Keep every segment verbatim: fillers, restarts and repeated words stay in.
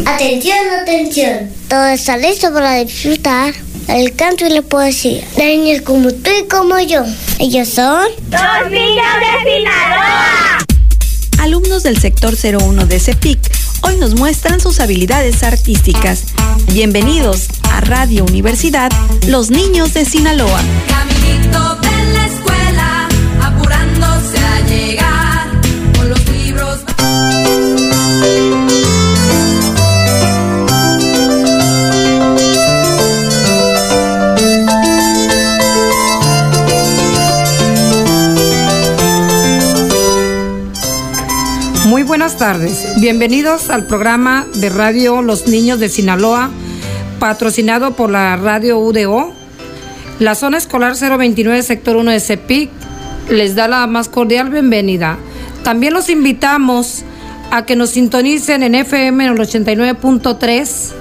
Atención, atención. Todo está listo para disfrutar el canto y la poesía de niños como tú y como yo. Ellos son Los Niños de Sinaloa. Alumnos del sector cero uno de CEPIC hoy nos muestran sus habilidades artísticas. Bienvenidos a Radio Universidad, Los Niños de Sinaloa. Caminito de la escuela, apurándose a llegar con los libros. Muy buenas tardes, bienvenidos al programa de radio Los Niños de Sinaloa, patrocinado por la radio U D O. La zona escolar cero veintinueve, sector uno de CEPIC, les da la más cordial bienvenida. También los invitamos a que nos sintonicen en F M en el ochenta y nueve punto tres.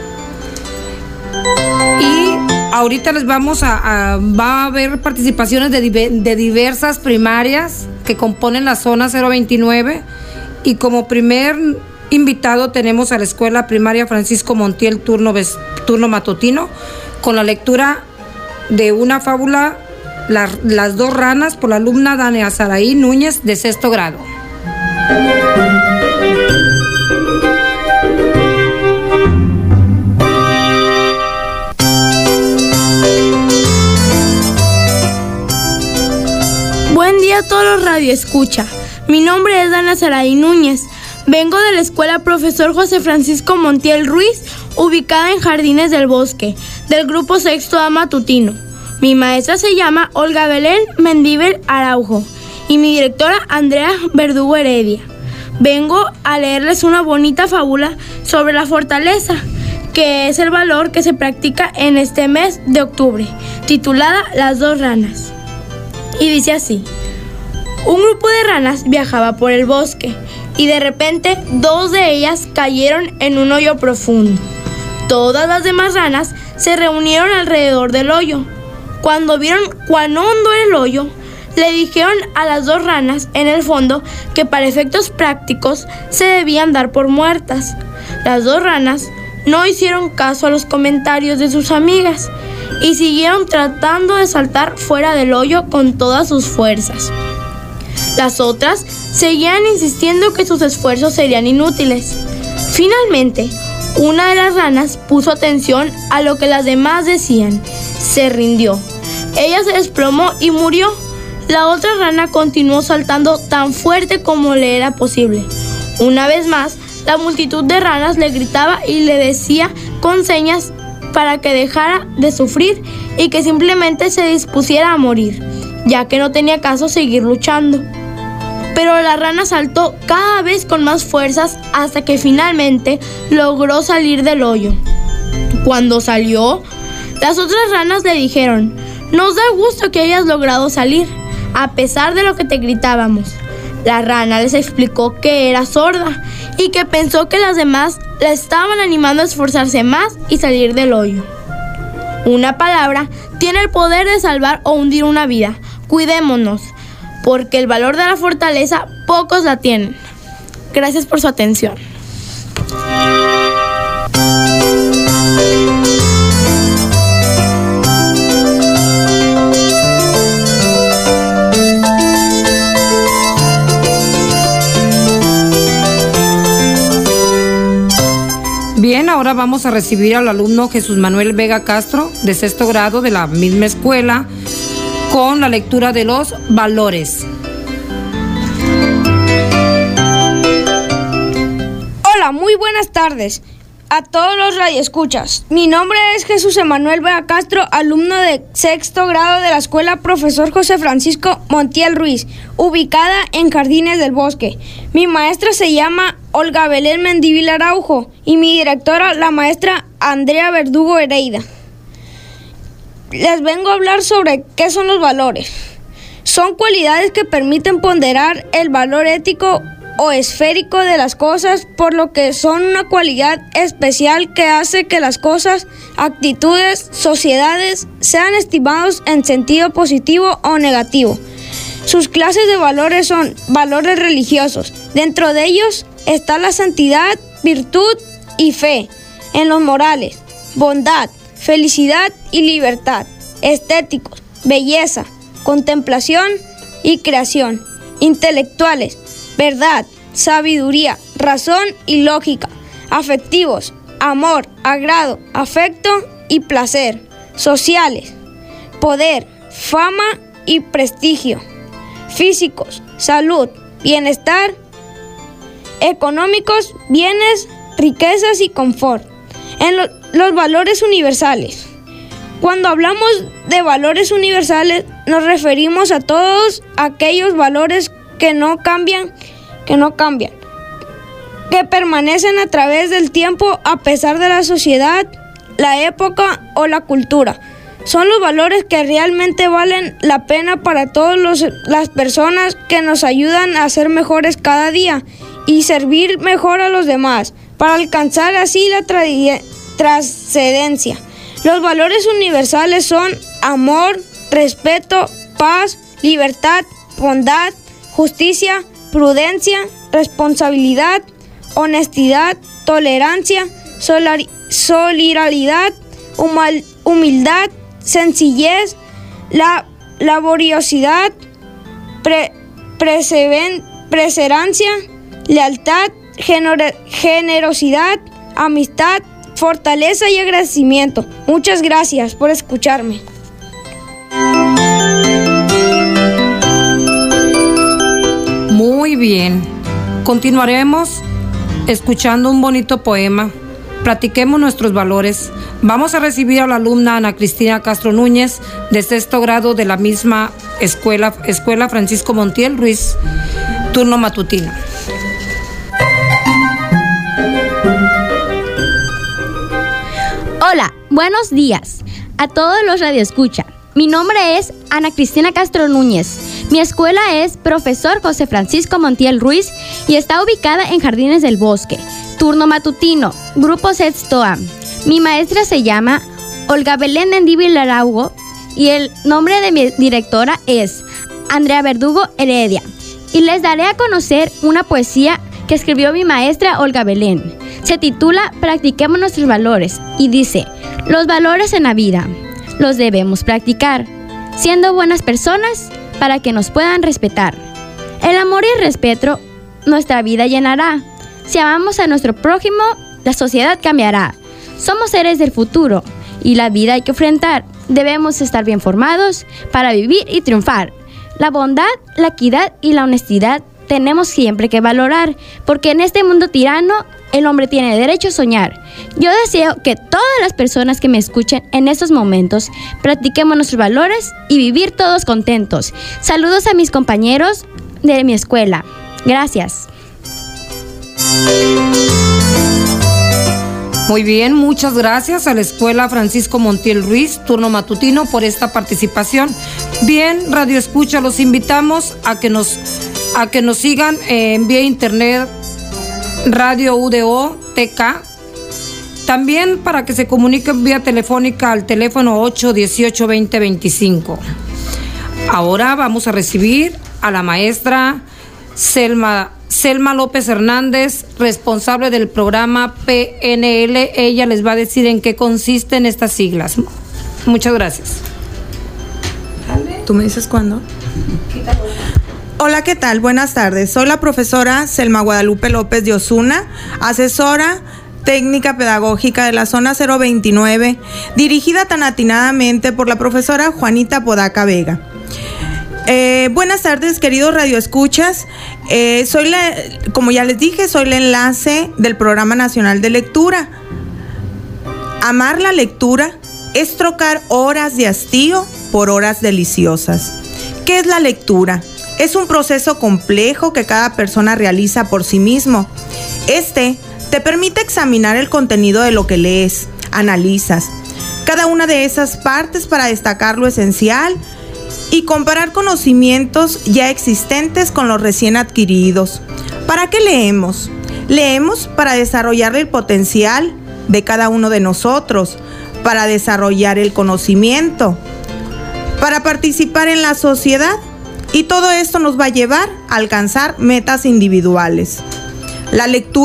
Y ahorita les vamos a, a va a haber participaciones de, de diversas primarias que componen la zona cero veintinueve. Y como primer invitado tenemos a la Escuela Primaria Francisco Montiel, turno, turno matutino, con la lectura de una fábula, la, Las dos ranas, por la alumna Dania Saraí Núñez, de sexto grado. Buen día a todos los radioescucha. Mi nombre es Dania Saraí Núñez. Vengo de la Escuela Profesor José Francisco Montiel Ruiz, ubicada en Jardines del Bosque, del grupo sexto A matutino. Mi maestra se llama Olga Belén Mendívil Araujo y mi directora Andrea Verdugo Heredia. Vengo a leerles una bonita fábula sobre la fortaleza, que es el valor que se practica en este mes de octubre, titulada Las dos ranas. Y dice así: un grupo de ranas viajaba por el bosque y de repente dos de ellas cayeron en un hoyo profundo. Todas las demás ranas se reunieron alrededor del hoyo. Cuando vieron cuán hondo era el hoyo, le dijeron a las dos ranas en el fondo que para efectos prácticos se debían dar por muertas. Las dos ranas no hicieron caso a los comentarios de sus amigas y siguieron tratando de saltar fuera del hoyo con todas sus fuerzas. Las otras seguían insistiendo que sus esfuerzos serían inútiles. Finalmente, una de las ranas puso atención a lo que las demás decían. Se rindió. Ella se desplomó y murió. La otra rana continuó saltando tan fuerte como le era posible. Una vez más, la multitud de ranas le gritaba y le decía con señas para que dejara de sufrir y que simplemente se dispusiera a morir, ya que no tenía caso seguir luchando. Pero la rana saltó cada vez con más fuerzas hasta que finalmente logró salir del hoyo. Cuando salió, las otras ranas le dijeron: nos da gusto que hayas logrado salir, a pesar de lo que te gritábamos. La rana les explicó que era sorda y que pensó que las demás la estaban animando a esforzarse más y salir del hoyo. Una palabra tiene el poder de salvar o hundir una vida. Cuidémonos, porque el valor de la fortaleza pocos la tienen. Gracias por su atención. Bien, ahora vamos a recibir al alumno Jesús Manuel Vega Castro, de sexto grado de la misma escuela, con la lectura de los valores. Hola, muy buenas tardes a todos los radioescuchas. Mi nombre es Jesús Emanuel Vega Castro, alumno de sexto grado de la Escuela Profesor José Francisco Montiel Ruiz, ubicada en Jardines del Bosque. Mi maestra se llama Olga Belén Mendívil Araujo y mi directora, la maestra Andrea Verdugo Heredia. Les vengo a hablar sobre qué son los valores. Son cualidades que permiten ponderar el valor ético o esférico de las cosas, por lo que son una cualidad especial que hace que las cosas, actitudes, sociedades sean estimados en sentido positivo o negativo. Sus clases de valores son valores religiosos. Dentro de ellos está la santidad, virtud y fe, en los morales, bondad, felicidad y libertad, estéticos, belleza, contemplación y creación, intelectuales, verdad, sabiduría, razón y lógica, afectivos, amor, agrado, afecto y placer, sociales, poder, fama y prestigio, físicos, salud, bienestar, económicos, bienes, riquezas y confort. En lo, los valores universales. Cuando hablamos de valores universales, nos referimos a todos aquellos valores que no cambian, que no cambian, que permanecen a través del tiempo a pesar de la sociedad, la época o la cultura. Son los valores que realmente valen la pena para todas las personas, que nos ayudan a ser mejores cada día y servir mejor a los demás, para alcanzar así la tra- trascendencia. Los valores universales son amor, respeto, paz, libertad, bondad, justicia, prudencia, responsabilidad, honestidad, tolerancia, solari- solidaridad, humal- humildad, sencillez, la laboriosidad, pre- perseverancia, perseverancia, lealtad, gener- generosidad, amistad, fortaleza y agradecimiento. Muchas gracias por escucharme. Muy bien. Continuaremos escuchando un bonito poema. Platiquemos nuestros valores. Vamos a recibir a la alumna Ana Cristina Castro Núñez, de sexto grado de la misma escuela, Escuela Francisco Montiel Ruiz, turno matutino. Hola, buenos días a todos los radioescucha. Mi nombre es Ana Cristina Castro Núñez. Mi escuela es Profesor José Francisco Montiel Ruiz y está ubicada en Jardines del Bosque, turno matutino, grupo sexto A. Mi maestra se llama Olga Belén Mendívil Araujo y el nombre de mi directora es Andrea Verdugo Heredia. Y les daré a conocer una poesía que escribió mi maestra Olga Belén. Se titula Practiquemos nuestros valores y dice: los valores en la vida los debemos practicar, siendo buenas personas para que nos puedan respetar. El amor y el respeto nuestra vida llenará. Si amamos a nuestro prójimo, la sociedad cambiará. Somos seres del futuro y la vida hay que enfrentar. Debemos estar bien formados para vivir y triunfar. La bondad, la equidad y la honestidad tenemos siempre que valorar, porque en este mundo tirano el hombre tiene derecho a soñar. Yo deseo que todas las personas que me escuchen en estos momentos practiquemos nuestros valores y vivir todos contentos. Saludos a mis compañeros de mi escuela. Gracias. Muy bien, muchas gracias a la Escuela Francisco Montiel Ruiz, turno matutino, por esta participación. Bien, Radio Escucha, los invitamos a que nos, a que nos sigan en vía internet, Radio U D O T K. También para que se comuniquen vía telefónica al teléfono ocho dieciocho veinte veinticinco. Ahora vamos a recibir a la maestra Selma Selma López Hernández, responsable del programa P N L. Ella les va a decir en qué consisten estas siglas. Muchas gracias. ¿Tú me dices cuándo? Hola, ¿qué tal? Buenas tardes. Soy la profesora Selma Guadalupe López de Osuna, asesora técnica pedagógica de la zona cero veintinueve, dirigida tan atinadamente por la profesora Juanita Podaca Vega. Eh, buenas tardes, queridos radioescuchas. Eh, soy la, como ya les dije, soy el enlace del Programa Nacional de Lectura. Amar la lectura es trocar horas de hastío por horas deliciosas. ¿Qué es la lectura? Es un proceso complejo que cada persona realiza por sí mismo. Este te permite examinar el contenido de lo que lees, analizas cada una de esas partes para destacar lo esencial y comparar conocimientos ya existentes con los recién adquiridos. ¿Para qué leemos? Leemos para desarrollar el potencial de cada uno de nosotros, para desarrollar el conocimiento, para participar en la sociedad, y todo esto nos va a llevar a alcanzar metas individuales. La lectura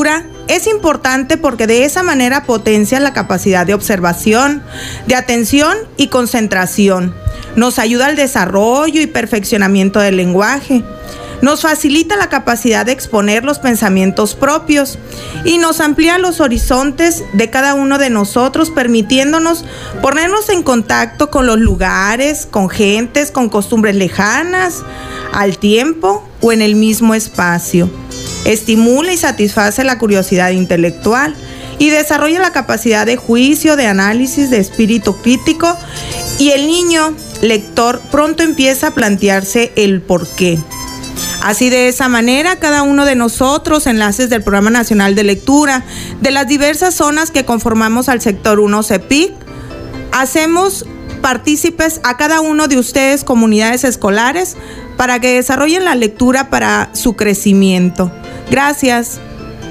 Es importante porque de esa manera potencia la capacidad de observación, de atención y concentración. Nos ayuda al desarrollo y perfeccionamiento del lenguaje. Nos facilita la capacidad de exponer los pensamientos propios y nos amplía los horizontes de cada uno de nosotros, permitiéndonos ponernos en contacto con los lugares, con gentes, con costumbres lejanas, al tiempo o en el mismo espacio. Estimula y satisface la curiosidad intelectual y desarrolla la capacidad de juicio, de análisis, de espíritu crítico, y el niño lector pronto empieza a plantearse el porqué. Así, de esa manera, cada uno de nosotros, enlaces del Programa Nacional de Lectura, de las diversas zonas que conformamos al sector uno C E P I C, hacemos partícipes a cada uno de ustedes, comunidades escolares, para que desarrollen la lectura para su crecimiento. Gracias.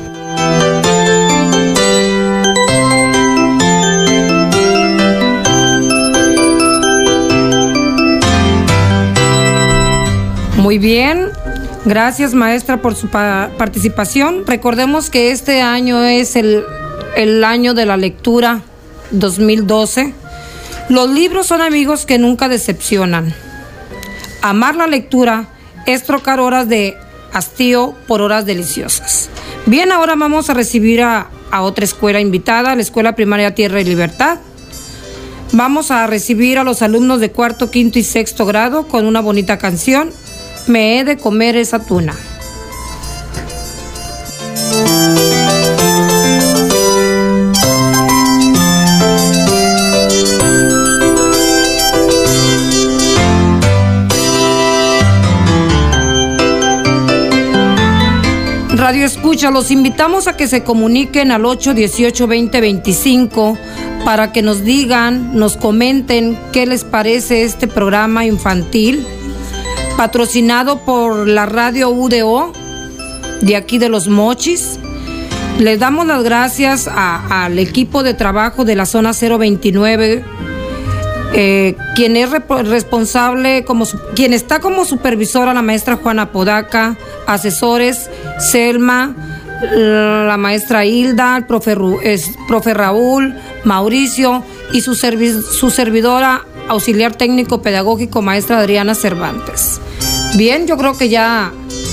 Muy bien, gracias maestra por su pa- participación. Recordemos que este año es el, el año de la lectura dos mil doce. Los libros son amigos que nunca decepcionan. Amar la lectura es trocar horas de hastío por horas deliciosas. Bien, ahora vamos a recibir a, a otra escuela invitada, la Escuela Primaria Tierra y Libertad. Vamos a recibir a los alumnos de cuarto, quinto y sexto grado con una bonita canción, Me he de comer esa tuna. Radio Escucha, los invitamos a que se comuniquen al ocho dieciocho veinte veinticinco para que nos digan, nos comenten qué les parece este programa infantil, patrocinado por la radio U D O de aquí de Los Mochis. Les damos las gracias a, al equipo de trabajo de la zona cero veintinueve, eh, quien es rep- responsable, como su, quien está como supervisora, la maestra Juana Podaca, asesores Selma, la maestra Hilda, el profe, Ru, es, profe Raúl, Mauricio y su, servi- su servidora auxiliar técnico pedagógico, maestra Adriana Cervantes. Bien, yo creo que ya...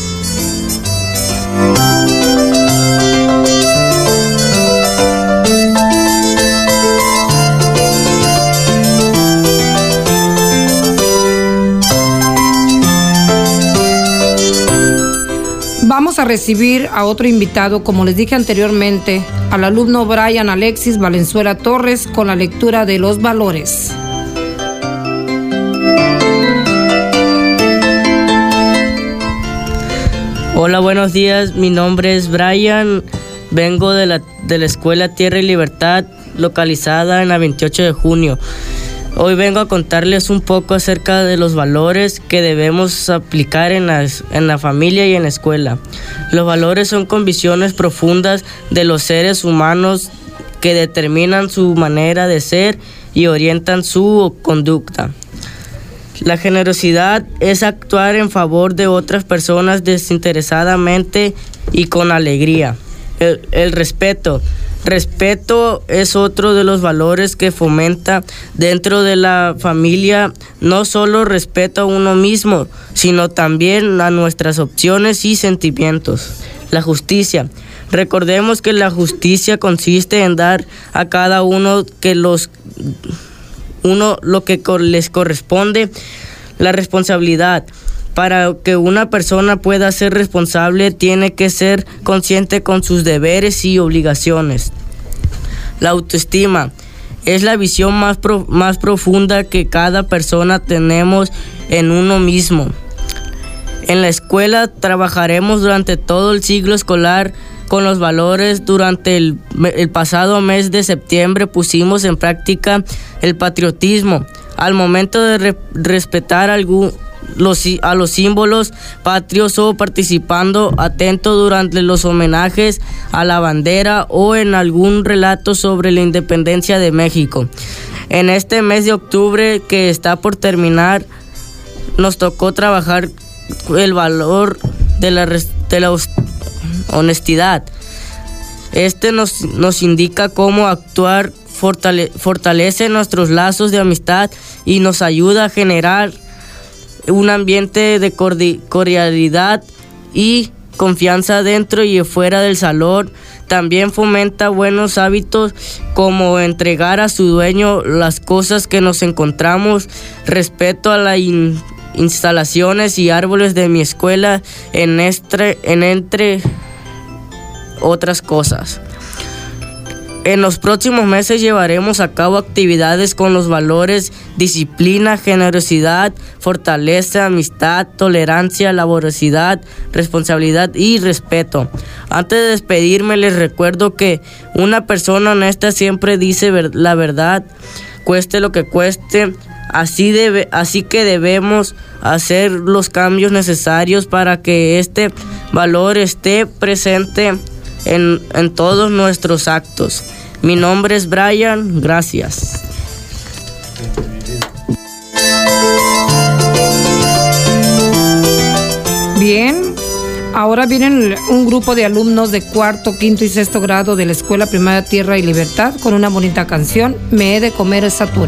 Vamos a recibir a otro invitado, como les dije anteriormente, al alumno Brian Alexis Valenzuela Torres con la lectura de Los Valores. Hola, buenos días. Mi nombre es Brian. Vengo de la, de la Escuela Tierra y Libertad, localizada en la veintiocho de junio. Hoy vengo a contarles un poco acerca de los valores que debemos aplicar en la, en la familia y en la escuela. Los valores son convicciones profundas de los seres humanos que determinan su manera de ser y orientan su conducta. La generosidad es actuar en favor de otras personas desinteresadamente y con alegría. El, el respeto. Respeto es otro de los valores que fomenta dentro de la familia, no solo respeto a uno mismo, sino también a nuestras opciones y sentimientos. La justicia. Recordemos que la justicia consiste en dar a cada uno que los uno lo que les corresponde. La responsabilidad. Para que una persona pueda ser responsable, tiene que ser consciente con sus deberes y obligaciones. La autoestima es la visión más, pro, más profunda que cada persona tenemos en uno mismo. En la escuela trabajaremos durante todo el ciclo escolar con los valores. Durante el, el pasado mes de septiembre pusimos en práctica el patriotismo. Al momento de re, respetar algún Los, a los símbolos patrios o participando atento durante los homenajes a la bandera o en algún relato sobre la independencia de México. En este mes de octubre que está por terminar, nos tocó trabajar el valor de la, de la honestidad. Este nos, nos indica cómo actuar, fortale, fortalece nuestros lazos de amistad y nos ayuda a generar un ambiente de cordialidad y confianza dentro y fuera del salón. También fomenta buenos hábitos como entregar a su dueño las cosas que nos encontramos, respeto a las in, instalaciones y árboles de mi escuela, en, este, en entre otras cosas. En los próximos meses llevaremos a cabo actividades con los valores disciplina, generosidad, fortaleza, amistad, tolerancia, laboriosidad, responsabilidad y respeto. Antes de despedirme, les recuerdo que una persona honesta siempre dice ver- la verdad, cueste lo que cueste. Así, debe, así que debemos hacer los cambios necesarios para que este valor esté presente En, en todos nuestros actos. Mi nombre es Brian, gracias. Bien, ahora vienen un grupo de alumnos de cuarto, quinto y sexto grado de la Escuela Primaria Tierra y Libertad con una bonita canción, Me he de comer esa tuna.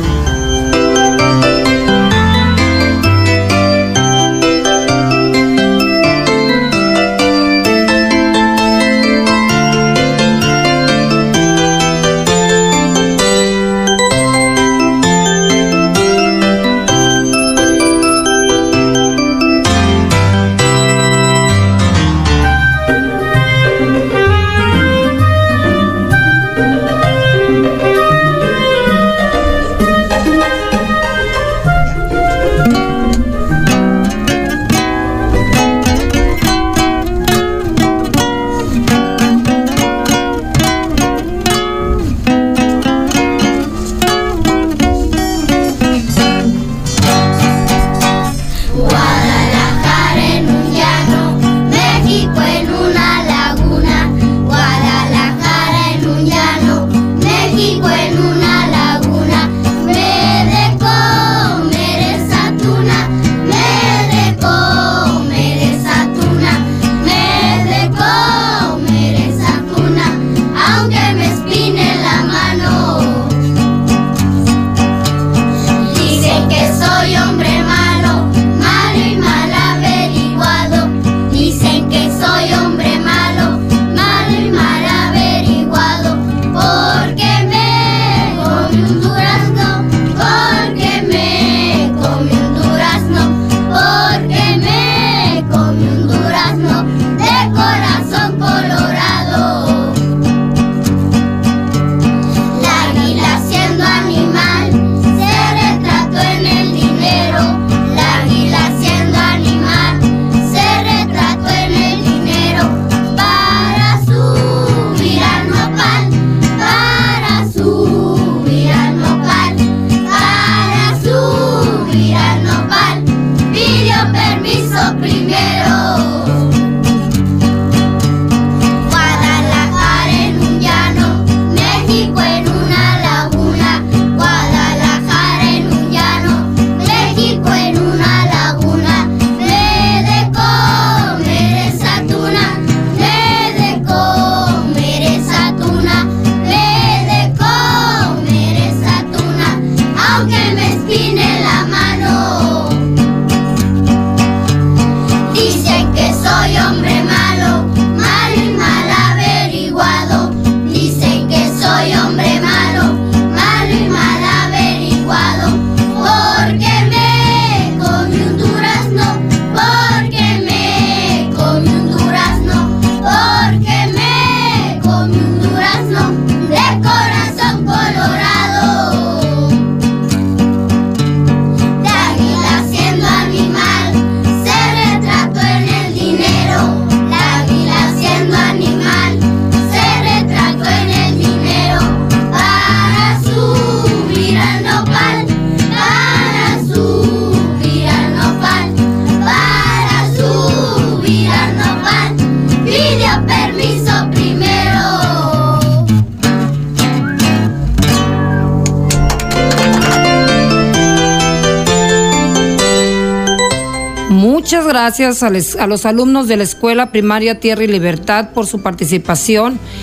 Muchas gracias a, les, a los alumnos de la Escuela Primaria Tierra y Libertad por su participación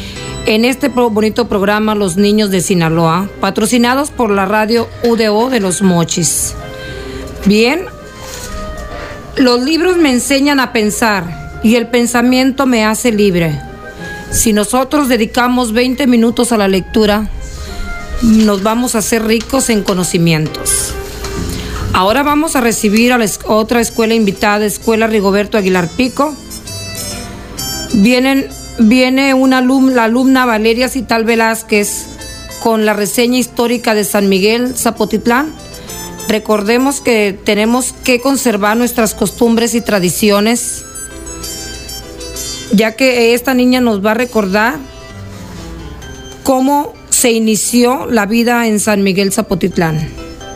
en este bonito programa Los Niños de Sinaloa, patrocinados por la radio U D O de Los Mochis. Bien, los libros me enseñan a pensar y el pensamiento me hace libre. Si nosotros dedicamos veinte minutos a la lectura, nos vamos a hacer ricos en conocimientos. Ahora vamos a recibir a la es- otra escuela invitada, Escuela Rigoberto Aguilar Pico. Vienen, viene una alum- la alumna Valeria Cital Velázquez con la reseña histórica de San Miguel Zapotitlán. Recordemos que tenemos que conservar nuestras costumbres y tradiciones, ya que esta niña nos va a recordar cómo se inició la vida en San Miguel Zapotitlán.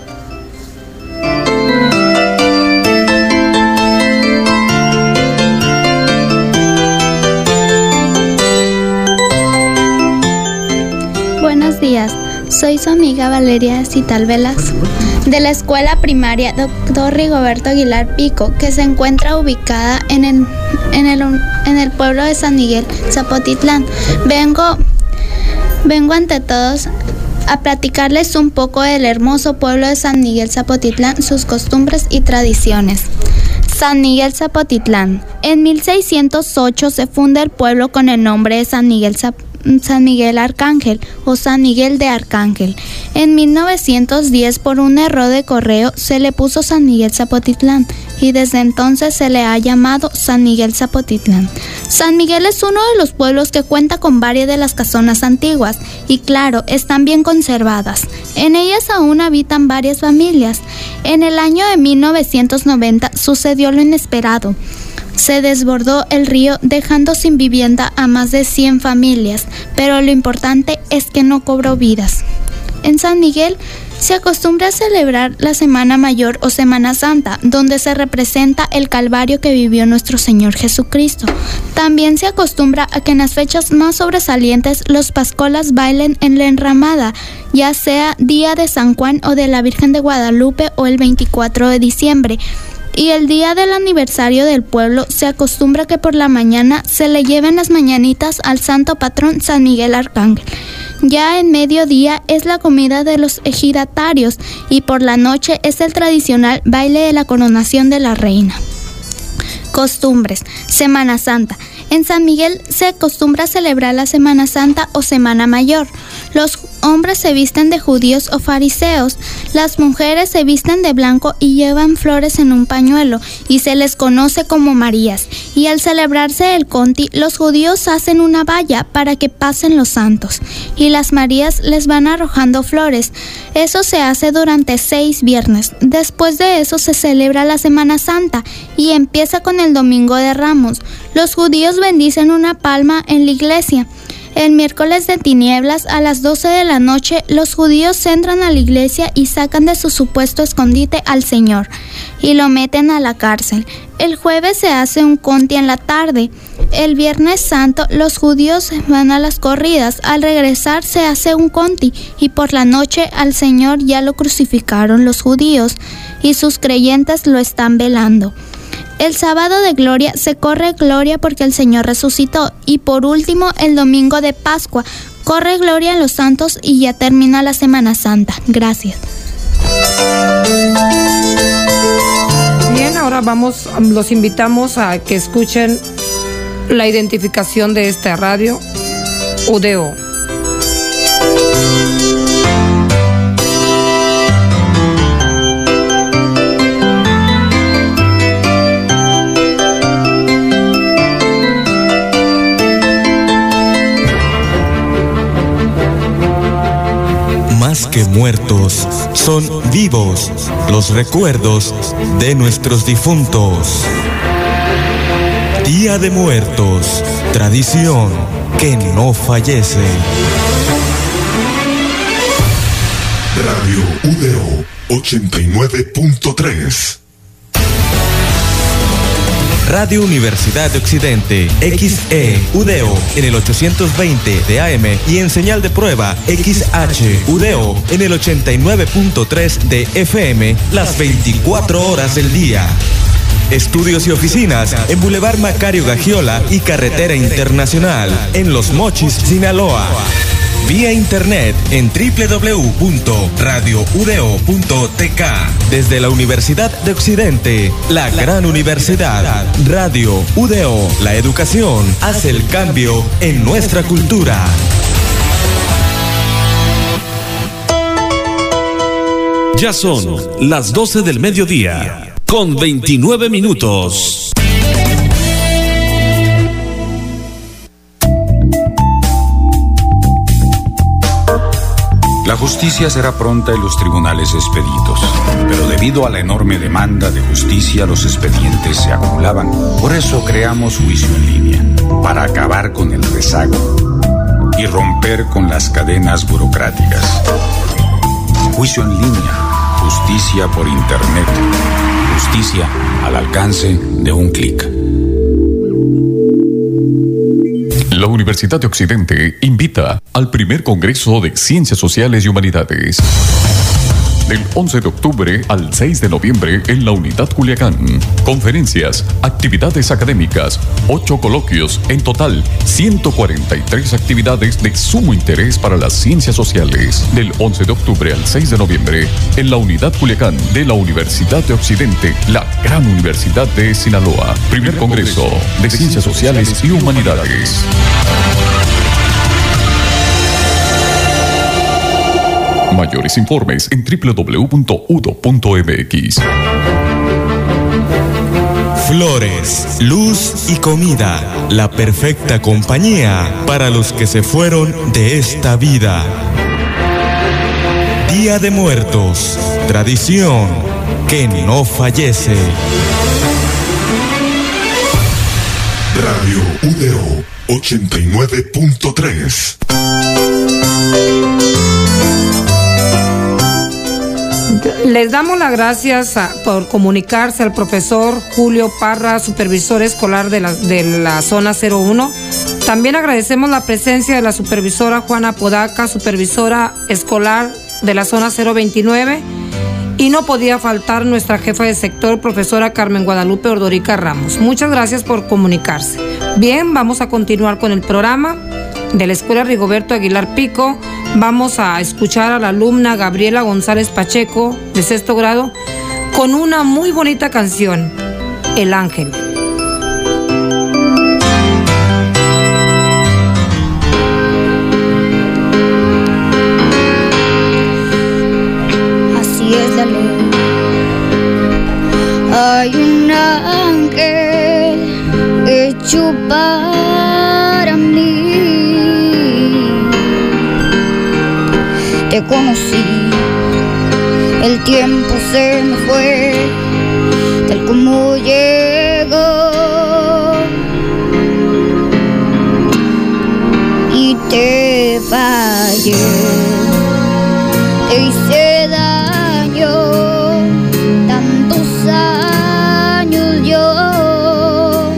Buenos días, soy su amiga Valeria Cital Velasco, de la escuela primaria Doctor Rigoberto Aguilar Pico, que se encuentra ubicada en el, en el, en el pueblo de San Miguel Zapotitlán. Vengo, vengo ante todos a platicarles un poco del hermoso pueblo de San Miguel Zapotitlán, sus costumbres y tradiciones. San Miguel Zapotitlán. En mil seiscientos ocho se funda el pueblo con el nombre de San Miguel Zapotitlán. San Miguel Arcángel o San Miguel de Arcángel. En mil novecientos diez, por un error de correo, se le puso San Miguel Zapotitlán y desde entonces se le ha llamado San Miguel Zapotitlán. San Miguel es uno de los pueblos que cuenta con varias de las casonas antiguas y claro, están bien conservadas. En ellas aún habitan varias familias. En el año de mil novecientos noventa sucedió lo inesperado. Se desbordó el río dejando sin vivienda a más de cien familias, pero lo importante es que no cobró vidas. En San Miguel se acostumbra a celebrar la Semana Mayor o Semana Santa, donde se representa el calvario que vivió nuestro Señor Jesucristo. También se acostumbra a que en las fechas más sobresalientes los pascolas bailen en la enramada, ya sea día de San Juan o de la Virgen de Guadalupe o el veinticuatro de diciembre. Y el día del aniversario del pueblo se acostumbra que por la mañana se le lleven las mañanitas al santo patrón San Miguel Arcángel. Ya en mediodía es la comida de los ejidatarios y por la noche es el tradicional baile de la coronación de la reina. Costumbres. Semana Santa. En San Miguel se acostumbra a celebrar la Semana Santa o Semana Mayor. Los hombres se visten de judíos o fariseos, las mujeres se visten de blanco y llevan flores en un pañuelo y se les conoce como Marías. Y al celebrarse el Conti, los judíos hacen una valla para que pasen los santos y las Marías les van arrojando flores. Eso se hace durante seis viernes. Después de eso se celebra la Semana Santa y empieza con el Domingo de Ramos. Los judíos bendicen una palma en la iglesia. El miércoles de tinieblas a las doce de la noche los judíos entran a la iglesia y sacan de su supuesto escondite al Señor y lo meten a la cárcel. El jueves se hace un conti en la tarde. El viernes santo los judíos van a las corridas. Al regresar se hace un conti y por la noche al Señor ya lo crucificaron los judíos y sus creyentes lo están velando. El sábado de gloria se corre gloria porque el Señor resucitó. Y por último, el domingo de Pascua, corre gloria en los santos y ya termina la Semana Santa. Gracias. Bien, ahora vamos, los invitamos a que escuchen la identificación de esta radio U D O. Más que muertos, son vivos los recuerdos de nuestros difuntos. Día de Muertos, tradición que no fallece. Radio U D O ochenta y nueve punto tres. Radio Universidad de Occidente, X E U D O en el ochocientos veinte de A M y en señal de prueba X H U D O en el ochenta y nueve punto tres de F M las veinticuatro horas del día. Estudios y oficinas en Boulevard Macario Gagiola y Carretera Internacional, en Los Mochis, Sinaloa. Vía internet en doble u doble u doble u punto radio u d o punto t k. Desde la Universidad de Occidente, la gran universidad. Radio U D O, la educación hace el cambio en nuestra cultura. Ya son las doce del mediodía, con veintinueve minutos. La justicia será pronta y los tribunales expeditos, pero debido a la enorme demanda de justicia, los expedientes se acumulaban. Por eso creamos Juicio en Línea, para acabar con el rezago y romper con las cadenas burocráticas. Juicio en Línea, justicia por internet, justicia al alcance de un clic. La Universidad de Occidente invita al primer Congreso de Ciencias Sociales y Humanidades. Del once de octubre al seis de noviembre en la Unidad Culiacán. Conferencias, actividades académicas, ocho coloquios, en total ciento cuarenta y tres actividades de sumo interés para las ciencias sociales. Del once de octubre al seis de noviembre en la Unidad Culiacán de la Universidad de Occidente, la gran Universidad de Sinaloa. Primer Congreso de Ciencias Sociales y Humanidades. Mayores informes en doble u doble u doble u punto u d o punto m x. Flores, luz y comida, la perfecta compañía para los que se fueron de esta vida. Día de Muertos, tradición que no fallece. Radio U D O ochenta y nueve punto tres. Les damos las gracias a, por comunicarse al profesor Julio Parra, supervisor escolar de la, de la zona cero uno. También agradecemos la presencia de la supervisora Juana Podaca, supervisora escolar de la zona cero veintinueve. Y no podía faltar nuestra jefa de sector, profesora Carmen Guadalupe Ordorica Ramos. Muchas gracias por comunicarse. Bien, vamos a continuar con el programa de la Escuela Rigoberto Aguilar Pico. Vamos a escuchar a la alumna Gabriela González Pacheco, de sexto grado, con una muy bonita canción, El Ángel. Así es la ley. Hay un ángel hecho para mí. Te conocí, el tiempo se me fue, tal como llegó, y te fallé, te hice daño, tantos años yo,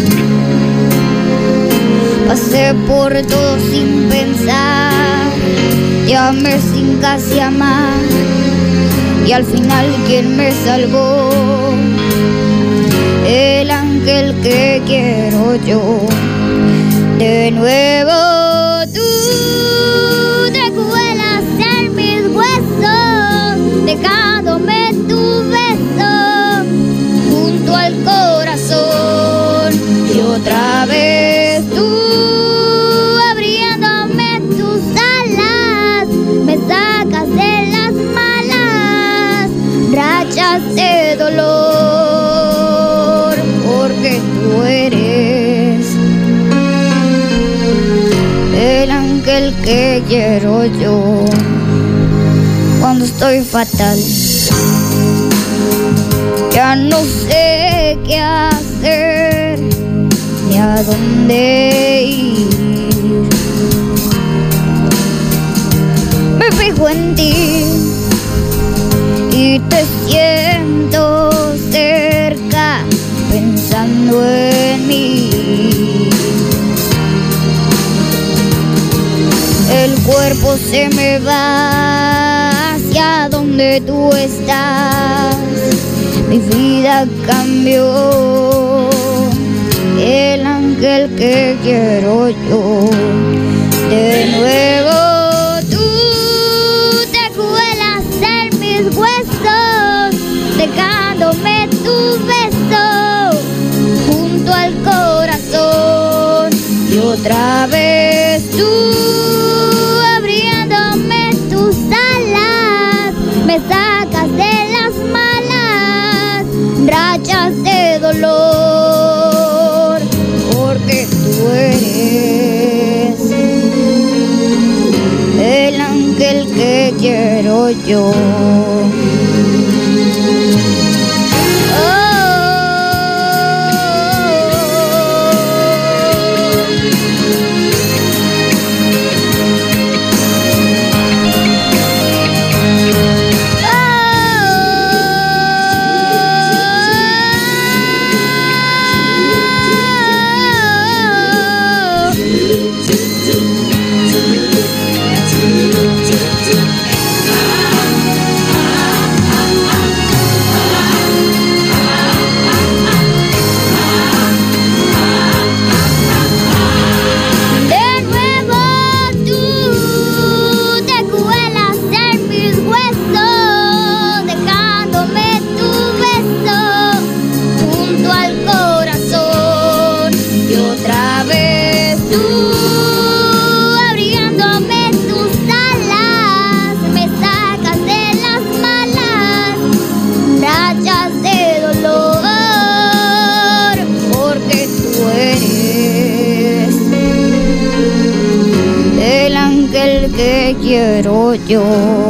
pasé por todo sin pensar. Te amé sin casi amar, y al final quien me salvó, el ángel que quiero yo. De nuevo tú te cuelas en mis huesos, dejándome tu beso junto al corazón, y otra vez tú de dolor, porque tú eres el ángel que quiero yo. Cuando estoy fatal, ya no sé qué hacer ni a dónde ir. Me fijo en ti y te siento cerca, pensando en mí. El cuerpo se me va hacia donde tú estás. mi vida cambió. El ángel que quiero yo, de nuevo tú te cuelas en mis huesos, dejándome tu beso junto al corazón. Y otra vez tú abriéndome tus alas, me sacas de las malas rachas de dolor, porque tú eres el ángel que quiero yo. Que quiero yo.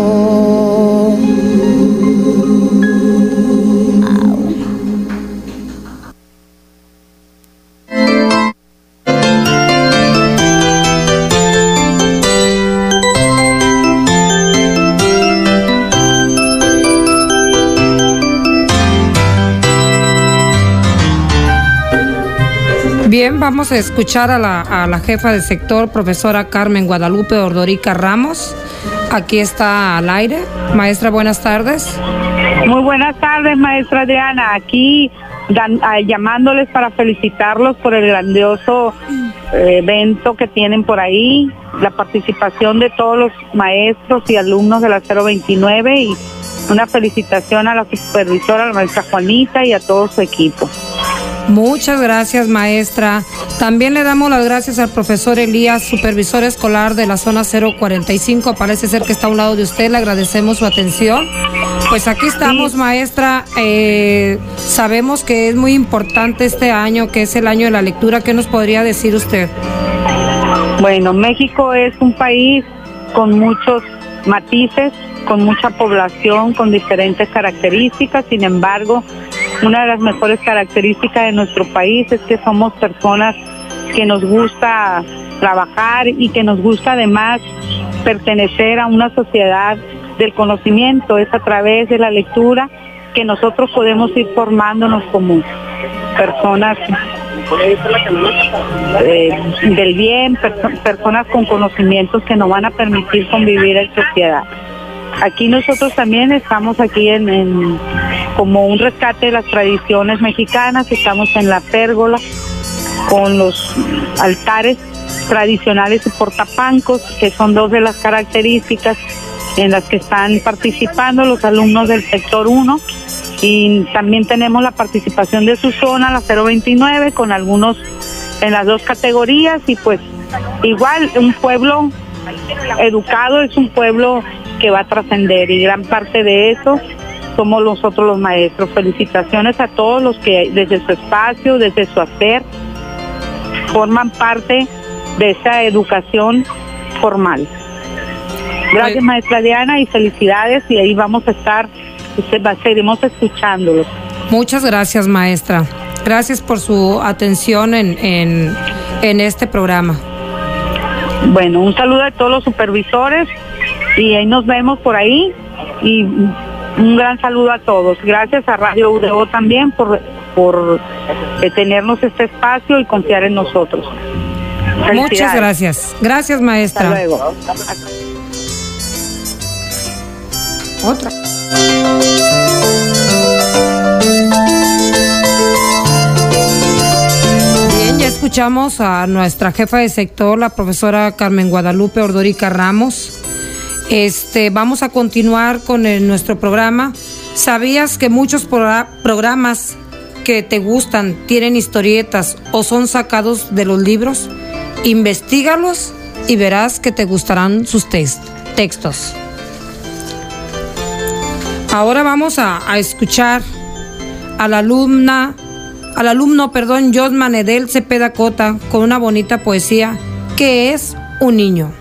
Bien, vamos a escuchar a la, a la jefa del sector, profesora Carmen Guadalupe Ordorica Ramos. Aquí está al aire. Maestra, buenas tardes. Muy buenas tardes, maestra Adriana. Aquí dan, uh, llamándoles para felicitarlos por el grandioso eh, evento que tienen por ahí, la participación de todos los maestros y alumnos de la cero veintinueve, y una felicitación a la supervisora, a la maestra Juanita, y a todo su equipo. Muchas gracias, maestra. También le damos las gracias al profesor Elías, supervisor escolar de la zona cero cuarenta y cinco. Parece ser que está a un lado de usted. Le agradecemos su atención. Pues aquí estamos, sí. Maestra. Eh, sabemos que es muy importante este año, que es el año de la lectura. ¿Qué nos podría decir usted? Bueno, México es un país con muchos matices, con mucha población, con diferentes características. Sin embargo, una de las mejores características de nuestro país es que somos personas que nos gusta trabajar y que nos gusta además pertenecer a una sociedad del conocimiento. Es a través de la lectura que nosotros podemos ir formándonos como personas eh, del bien, perso- personas con conocimientos que nos van a permitir convivir en sociedad. Aquí nosotros también estamos aquí en, en como un rescate de las tradiciones mexicanas. Estamos en la pérgola con los altares tradicionales y portapancos, que son dos de las características en las que están participando los alumnos del sector uno, y también tenemos la participación de su zona, la cero veintinueve, con algunos en las dos categorías. Y pues igual, un pueblo educado es un pueblo que va a trascender, y gran parte de eso somos nosotros los maestros. Felicitaciones a todos los que desde su espacio, desde su hacer, forman parte de esa educación formal. Gracias, maestra Diana, y felicidades, y ahí vamos a estar, seguiremos escuchándolos. Muchas gracias, maestra. Gracias por su atención en, en, en este programa. Bueno, un saludo a todos los supervisores, y ahí nos vemos por ahí, y un gran saludo a todos. Gracias a Radio U D O también por, por tenernos este espacio y confiar en nosotros. Muchas gracias. Gracias, maestra. Hasta luego. Otra. escuchamos a nuestra jefa de sector, la profesora Carmen Guadalupe Ordorica Ramos. Este, vamos a continuar con el, nuestro programa. ¿Sabías que muchos pro- programas que te gustan tienen historietas o son sacados de los libros? Investígalos y verás que te gustarán sus text- textos. Ahora vamos a, a escuchar a la alumna, al alumno, perdón, Josman Edel Cepeda Cota con una bonita poesía. ¿Qué es un niño?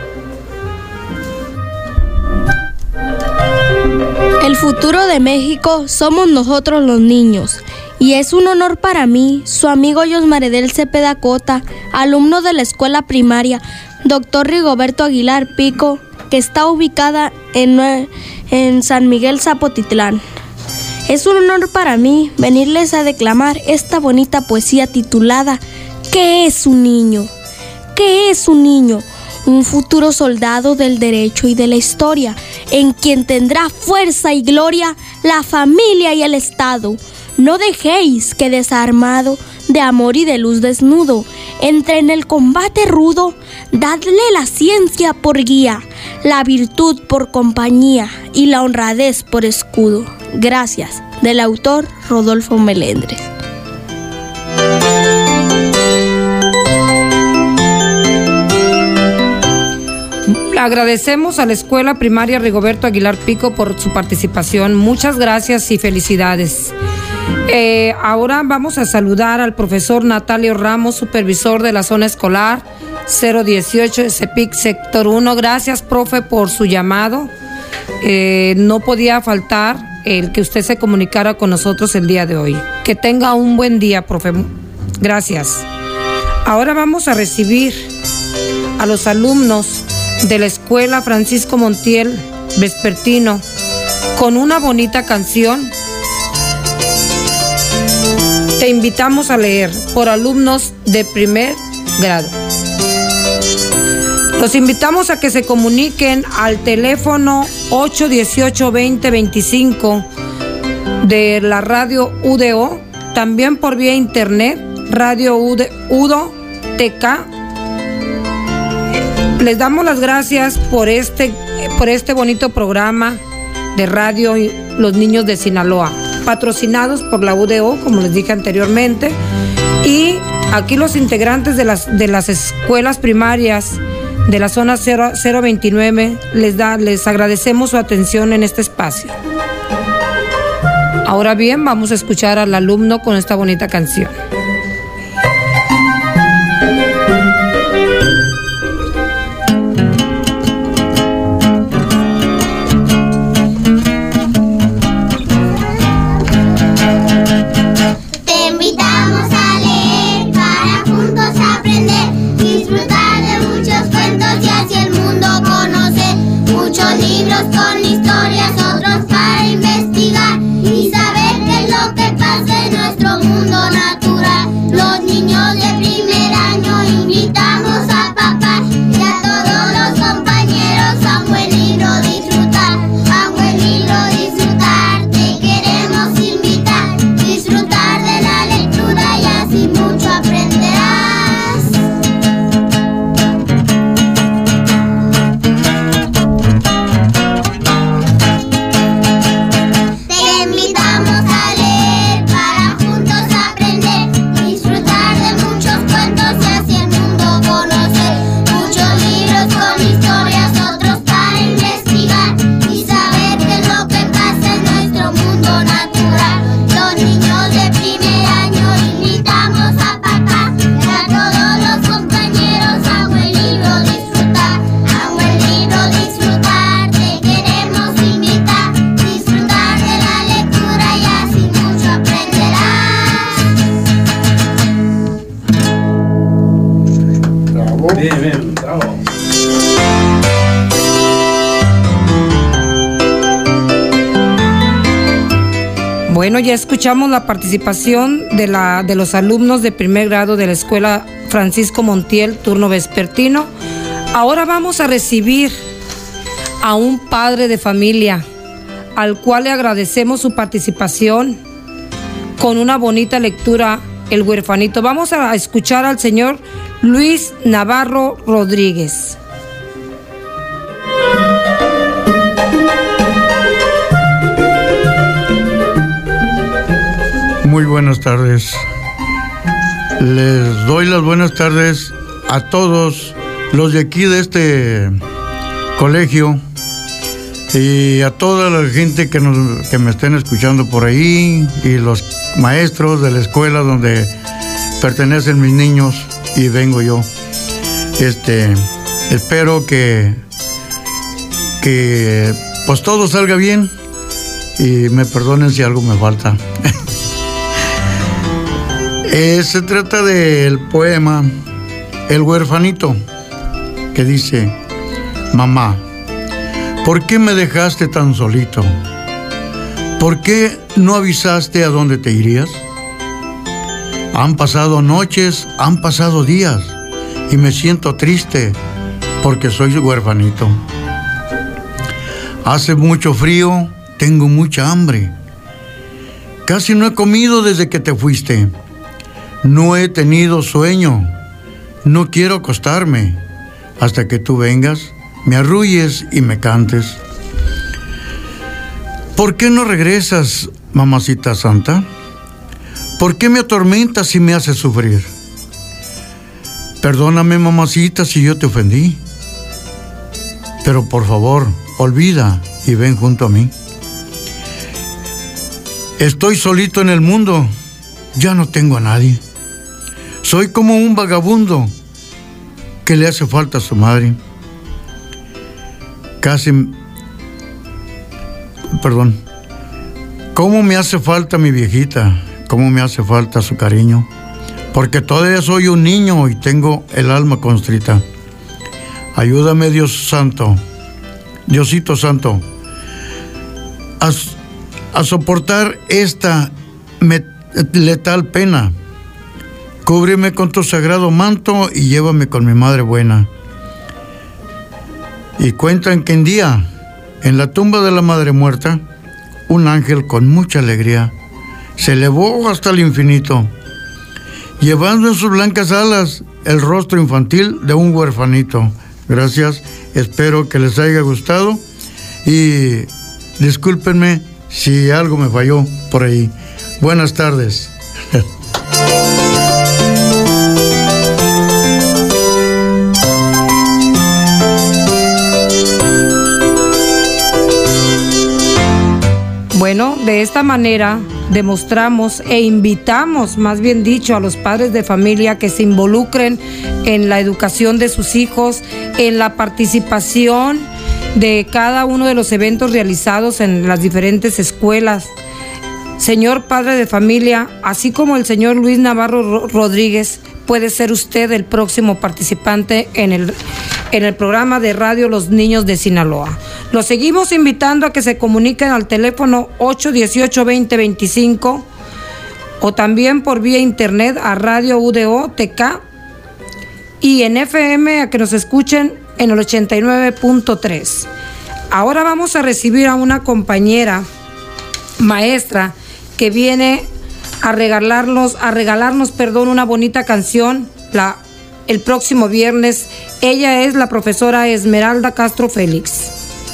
El futuro de México somos nosotros los niños, y es un honor para mí, su amigo Josman Edel Cepeda Cota, alumno de la escuela primaria Doctor Rigoberto Aguilar Pico, que está ubicada en, en San Miguel Zapotitlán. Es un honor para mí venirles a declamar esta bonita poesía titulada ¿Qué es un niño? ¿Qué es un niño? Un futuro soldado del derecho y de la historia, en quien tendrá fuerza y gloria la familia y el Estado. No dejéis que desarmado, de amor y de luz desnudo, entre en el combate rudo. Dadle la ciencia por guía, la virtud por compañía y la honradez por escudo. Gracias. Del autor Rodolfo Melendres. Agradecemos a la Escuela Primaria Rigoberto Aguilar Pico por su participación. Muchas gracias y felicidades. Eh, ahora vamos a saludar al profesor Natalio Ramos, supervisor de la zona escolar cero dieciocho de CEPIC Sector uno. Gracias, profe, por su llamado. Eh, no podía faltar el que usted se comunicara con nosotros el día de hoy. Que tenga un buen día, profe. Gracias. Ahora vamos a recibir a los alumnos de la Escuela Francisco Montiel Vespertino con una bonita canción. Te invitamos a leer por alumnos de primer grado. Los invitamos a que se comuniquen al teléfono ocho dieciocho veinte veinticinco de la radio U D O, también por vía internet, Radio U D O T K. Les damos las gracias por este, por este bonito programa de radio Los Niños de Sinaloa, patrocinados por la U D O, como les dije anteriormente, y aquí los integrantes de las, de las escuelas primarias de la zona cero veintinueve les, da, les agradecemos su atención en este espacio. Ahora bien, vamos a escuchar al alumno con esta bonita canción. Con historias, otros para investigar y saber qué es lo que pasa en nuestro mundo natural. Los niños de primer año invitamos a papá y a todos los compañeros a un buen libro disfrutar, a un buen libro disfrutar. Te queremos invitar, disfrutar de la lectura y así mucho aprenderás. Bien, bien, bravo. Bueno, ya escuchamos la participación de, la, de los alumnos de primer grado de la Escuela Francisco Montiel, turno vespertino. Ahora vamos a recibir a un padre de familia, al cual le agradecemos su participación con una bonita lectura El Huerfanito. Vamos a escuchar al señor Luis Navarro Rodríguez. Muy buenas tardes. Les doy las buenas tardes a todos los de aquí de este colegio y a toda la gente que, nos, que me estén escuchando por ahí y los maestros de la escuela donde pertenecen mis niños y vengo yo. Este, espero que, que pues todo salga bien y me perdonen si algo me falta. Eh, se trata del poema El Huerfanito, que dice: mamá, ¿por qué me dejaste tan solito? ¿Por qué no avisaste a dónde te irías? Han pasado noches, han pasado días, y me siento triste porque soy huerfanito. Hace mucho frío, tengo mucha hambre. Casi no he comido desde que te fuiste. No he tenido sueño, no quiero acostarme hasta que tú vengas, me arrulles y me cantes. ¿Por qué no regresas, mamacita santa? ¿Por qué me atormentas y me haces sufrir? Perdóname, mamacita, si yo te ofendí, pero por favor, olvida y ven junto a mí. Estoy solito en el mundo, ya no tengo a nadie. Soy como un vagabundo que le hace falta a su madre. Casi, perdón, ¿cómo me hace falta mi viejita? ¿Cómo me hace falta su cariño? Porque todavía soy un niño y tengo el alma constrita. Ayúdame, Dios santo, Diosito santo, a, a soportar esta letal pena. Cúbreme con tu sagrado manto y llévame con mi madre buena. Y cuentan que un día, en la tumba de la madre muerta, un ángel con mucha alegría se elevó hasta el infinito, llevando en sus blancas alas el rostro infantil de un huerfanito. Gracias, espero que les haya gustado y discúlpenme si algo me falló por ahí. Buenas tardes. Bueno, de esta manera demostramos e invitamos, más bien dicho, a los padres de familia que se involucren en la educación de sus hijos, en la participación de cada uno de los eventos realizados en las diferentes escuelas. Señor padre de familia, así como el señor Luis Navarro Rodríguez, puede ser usted el próximo participante en el, en el programa de radio Los Niños de Sinaloa. Los seguimos invitando a que se comuniquen al teléfono ocho dieciocho veinte veinticinco o también por vía internet a Radio U D O T K y en F M a que nos escuchen en el ochenta y nueve punto tres. Ahora vamos a recibir a una compañera maestra que viene a regalarnos, a regalarnos, perdón, una bonita canción la, el próximo viernes. Ella es la profesora Esmeralda Castro Félix.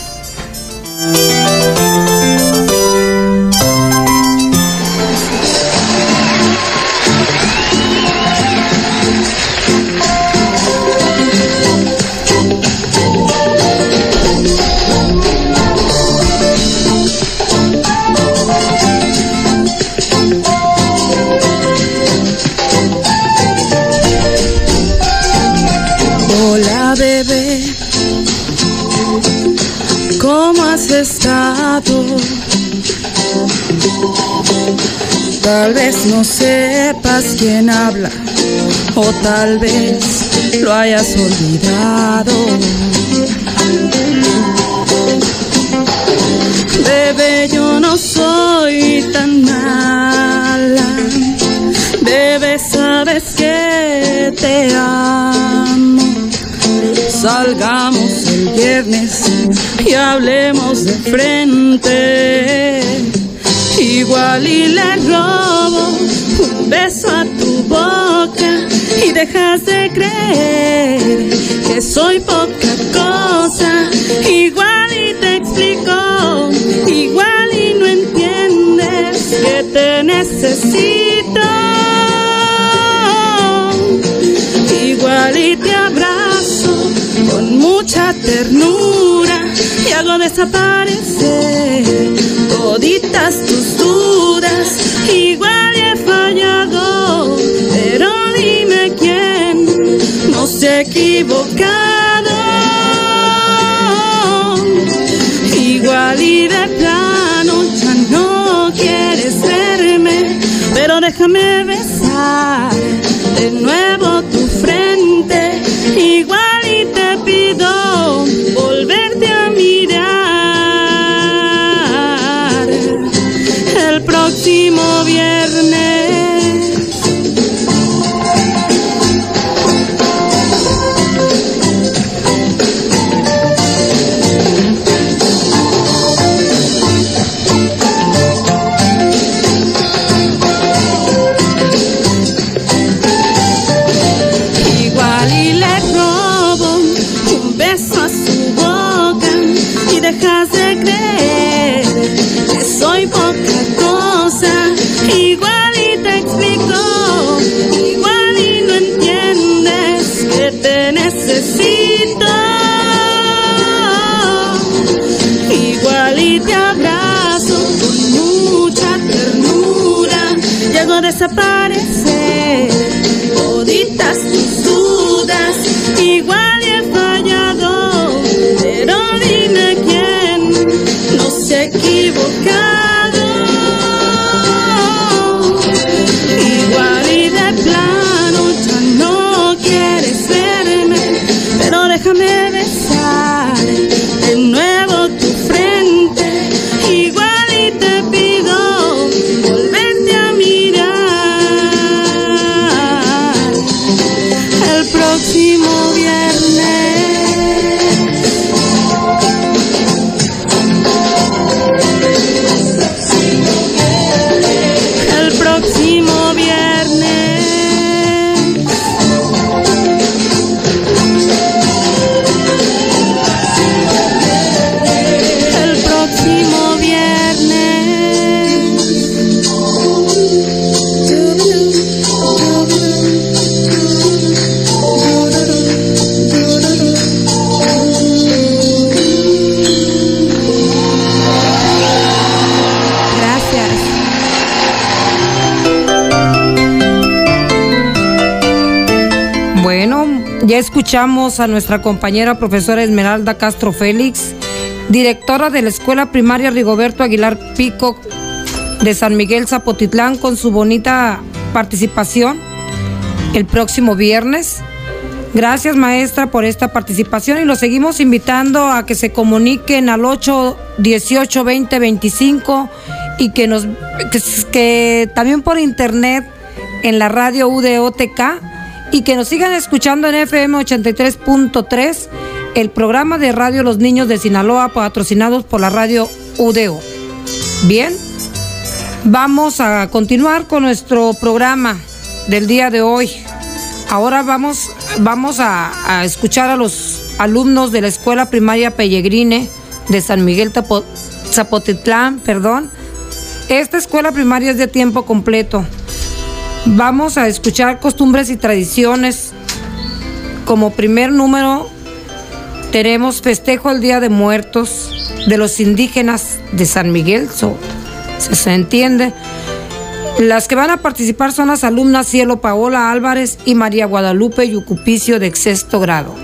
Hola, bebé, ¿cómo has estado? Tal vez no sepas quién habla, o tal vez lo hayas olvidado. Bebé, yo no soy tan mala, bebé, sabes que te amo. Salgamos el viernes y hablemos de frente, y igual y le robo un beso a tu boca y dejas de creer que soy poca cosa. Igual y te explico, igual y no entiendes que te necesito. Igual y te abrazo con mucha ternura y hago desaparecer toditas tus dudas. Igual y he fallado, pero dime quién no se ha equivocado. Igual y de plano ya no quieres verme, pero déjame besar de nuevo tu frente. Igual y te pido volverte a mirar el próximo viernes. Dejas de creer que soy poca cosa. Igual y te explico, igual y no entiendes que te necesito. Igual y te abrazo con mucha ternura y hago desaparecer toditas tus dudas. Igual y he fallado, pero dime quién no se ha equivocado. Igual y de plano ya no quieres verme, pero déjame besar de nuevo tu frente. Igual y te pido volverte a mirar el próximo viernes. El próximo viernes. El próximo viernes. Gracias. Bueno, ya escuchamos a nuestra compañera profesora Esmeralda Castro Félix, directora de la Escuela Primaria Rigoberto Aguilar Pico de San Miguel Zapotitlán, con su bonita participación el próximo viernes. Gracias, maestra, por esta participación, y los seguimos invitando a que se comuniquen al ocho dieciocho veinte veinticinco y que nos que, que también por internet en la radio U D O T K, y que nos sigan escuchando en F M ochenta y tres punto tres, el programa de radio Los Niños de Sinaloa, patrocinados por la radio U D O. Bien, vamos a continuar con nuestro programa del día de hoy. Ahora vamos, vamos a, a escuchar a los alumnos de la Escuela Primaria Pellegrine de San Miguel Tapo, Zapotitlán, perdón. Esta escuela primaria es de tiempo completo. Vamos a escuchar costumbres y tradiciones. Como primer número tenemos festejo el Día de Muertos de los indígenas de San Miguel, so, se, se entiende. Las que van a participar son las alumnas Cielo Paola Álvarez y María Guadalupe Yucupicio, de sexto grado.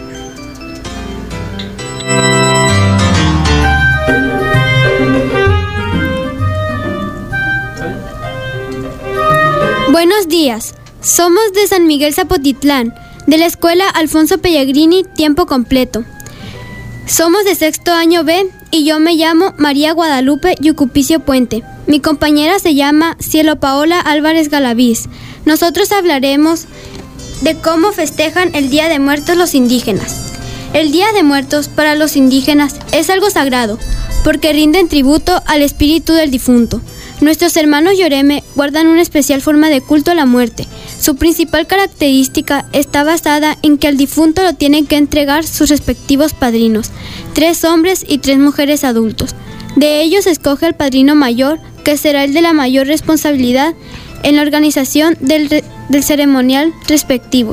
Buenos días, somos de San Miguel Zapotitlán, de la Escuela Alfonso Pellegrini, tiempo completo. Somos de sexto año B y yo me llamo María Guadalupe Yucupicio Puente. Mi compañera se llama Cielo Paola Álvarez Galaviz. Nosotros hablaremos de cómo festejan el Día de Muertos los indígenas. El Día de Muertos para los indígenas es algo sagrado, porque rinden tributo al espíritu del difunto. Nuestros hermanos Yoreme guardan una especial forma de culto a la muerte. Su principal característica está basada en que al difunto lo tienen que entregar sus respectivos padrinos, tres hombres y tres mujeres adultos. De ellos se escoge el padrino mayor, que será el de la mayor responsabilidad en la organización del, re- del ceremonial respectivo.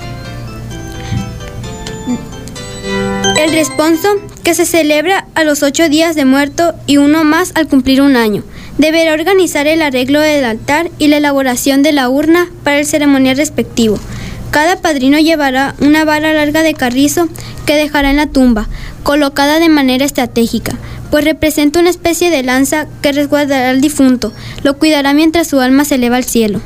El responso, que se celebra a los ocho días de muerto y uno más al cumplir un año, deberá organizar el arreglo del altar y la elaboración de la urna para el ceremonial respectivo. Cada padrino llevará una vara larga de carrizo que dejará en la tumba, colocada de manera estratégica, pues representa una especie de lanza que resguardará al difunto, lo cuidará mientras su alma se eleva al cielo.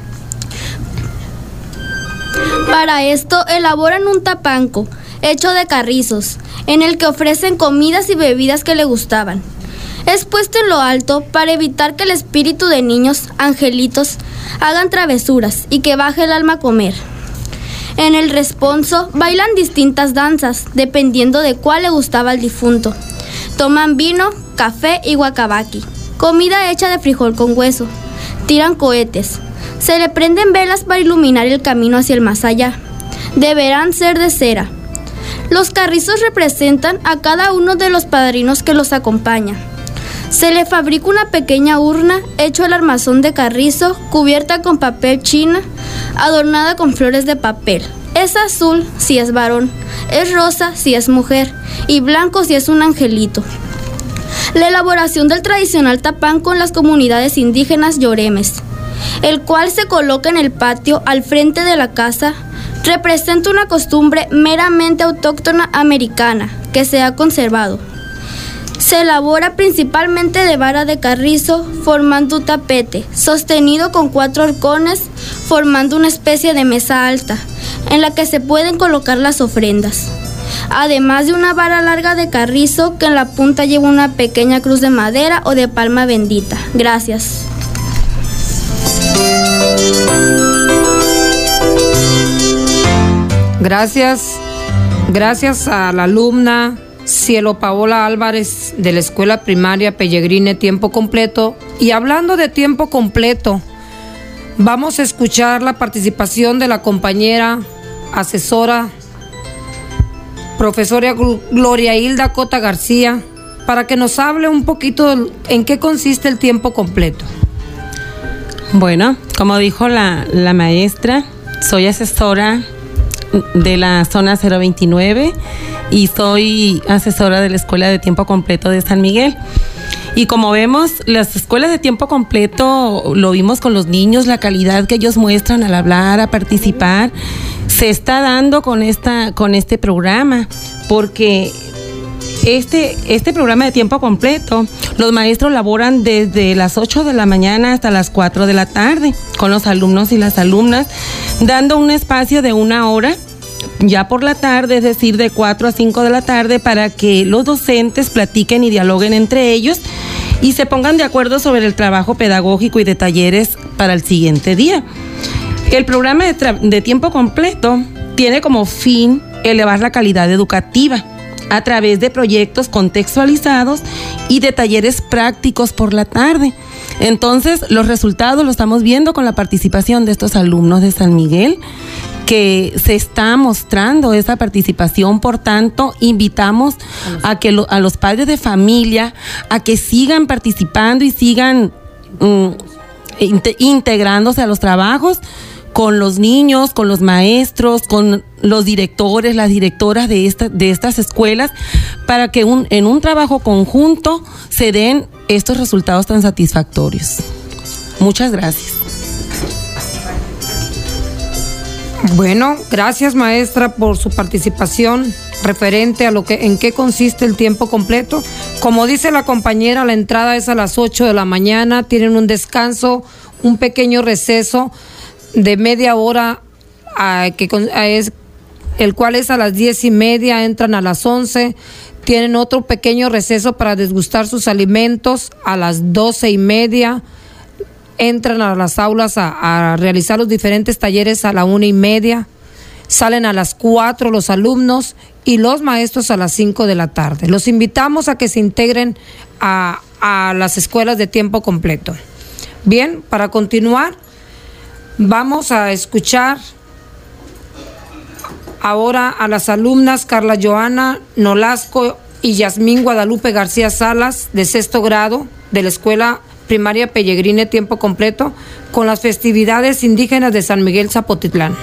Para esto elaboran un tapanco, hecho de carrizos, en el que ofrecen comidas y bebidas que le gustaban. Es puesto en lo alto para evitar que el espíritu de niños, angelitos, hagan travesuras y que baje el alma a comer. En el responso bailan distintas danzas, dependiendo de cuál le gustaba al difunto. Toman vino, café y guacabaqui, comida hecha de frijol con hueso. Tiran cohetes. Se le prenden velas para iluminar el camino hacia el más allá. Deberán ser de cera. Los carrizos representan a cada uno de los padrinos que los acompaña. Se le fabrica una pequeña urna hecho el armazón de carrizo, cubierta con papel china, adornada con flores de papel. Es azul si es varón, es rosa si es mujer y blanco si es un angelito. La elaboración del tradicional tapanco en las comunidades indígenas yoremes, el cual se coloca en el patio al frente de la casa, representa una costumbre meramente autóctona americana que se ha conservado. Se elabora principalmente de vara de carrizo, formando un tapete, sostenido con cuatro horcones, formando una especie de mesa alta, en la que se pueden colocar las ofrendas. Además de una vara larga de carrizo, que en la punta lleva una pequeña cruz de madera o de palma bendita. Gracias. Gracias, gracias a la alumna Cielo Paola Álvarez de la Escuela Primaria Pellegrine Tiempo Completo. Y hablando de tiempo completo, vamos a escuchar la participación de la compañera asesora, profesora Gloria Hilda Cota García, para que nos hable un poquito en qué consiste el tiempo completo. Bueno, como dijo la, la maestra, soy asesora de la zona cero veintinueve y soy asesora de la Escuela de Tiempo Completo de San Miguel. Y como vemos, las escuelas de tiempo completo, lo vimos con los niños, la calidad que ellos muestran al hablar, a participar, se está dando con esta, con este programa, porque este, este programa de tiempo completo, los maestros laboran desde las ocho de la mañana hasta las cuatro de la tarde, con los alumnos y las alumnas, dando un espacio de una hora, ya por la tarde, es decir, de cuatro a cinco de la tarde, para que los docentes platiquen y dialoguen entre ellos y se pongan de acuerdo sobre el trabajo pedagógico y de talleres para el siguiente día. El programa de, tra- de tiempo completo tiene como fin elevar la calidad educativa a través de proyectos contextualizados y de talleres prácticos por la tarde. Entonces, los resultados los estamos viendo con la participación de estos alumnos de San Miguel, que se está mostrando esa participación. Por tanto, invitamos a que lo, a los padres de familia a que sigan participando y sigan um, inte- integrándose a los trabajos con los niños, con los maestros, con los directores, las directoras de, esta, de estas escuelas, para que un, en un trabajo conjunto se den estos resultados tan satisfactorios. Muchas gracias. Bueno, gracias maestra por su participación referente a lo que en qué consiste el tiempo completo. Como dice la compañera, la entrada es a las ocho de la mañana, tienen un descanso, un pequeño receso de media hora, a, que a, es, el cual es a las diez y media, entran a las once, tienen otro pequeño receso para degustar sus alimentos a las doce y media, entran a las aulas a, a realizar los diferentes talleres a la una y media, salen a las cuatro los alumnos y los maestros a las cinco de la tarde. Los invitamos a que se integren a, a las escuelas de tiempo completo. Bien, para continuar, vamos a escuchar ahora a las alumnas Carla Joana Nolasco y Yasmín Guadalupe García Salas, de sexto grado, de la Escuela Primaria Pellegrini tiempo completo, con las festividades indígenas de San Miguel Zapotitlán.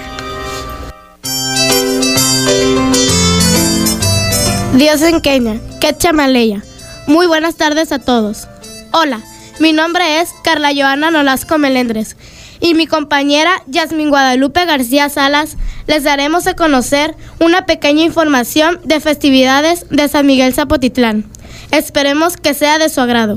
Dios en Kenia, Quetchamaleya. Muy buenas tardes a todos. Hola, mi nombre es Carla Joana Nolasco Melendres y mi compañera Yasmín Guadalupe García Salas les daremos a conocer una pequeña información de festividades de San Miguel Zapotitlán. Esperemos que sea de su agrado.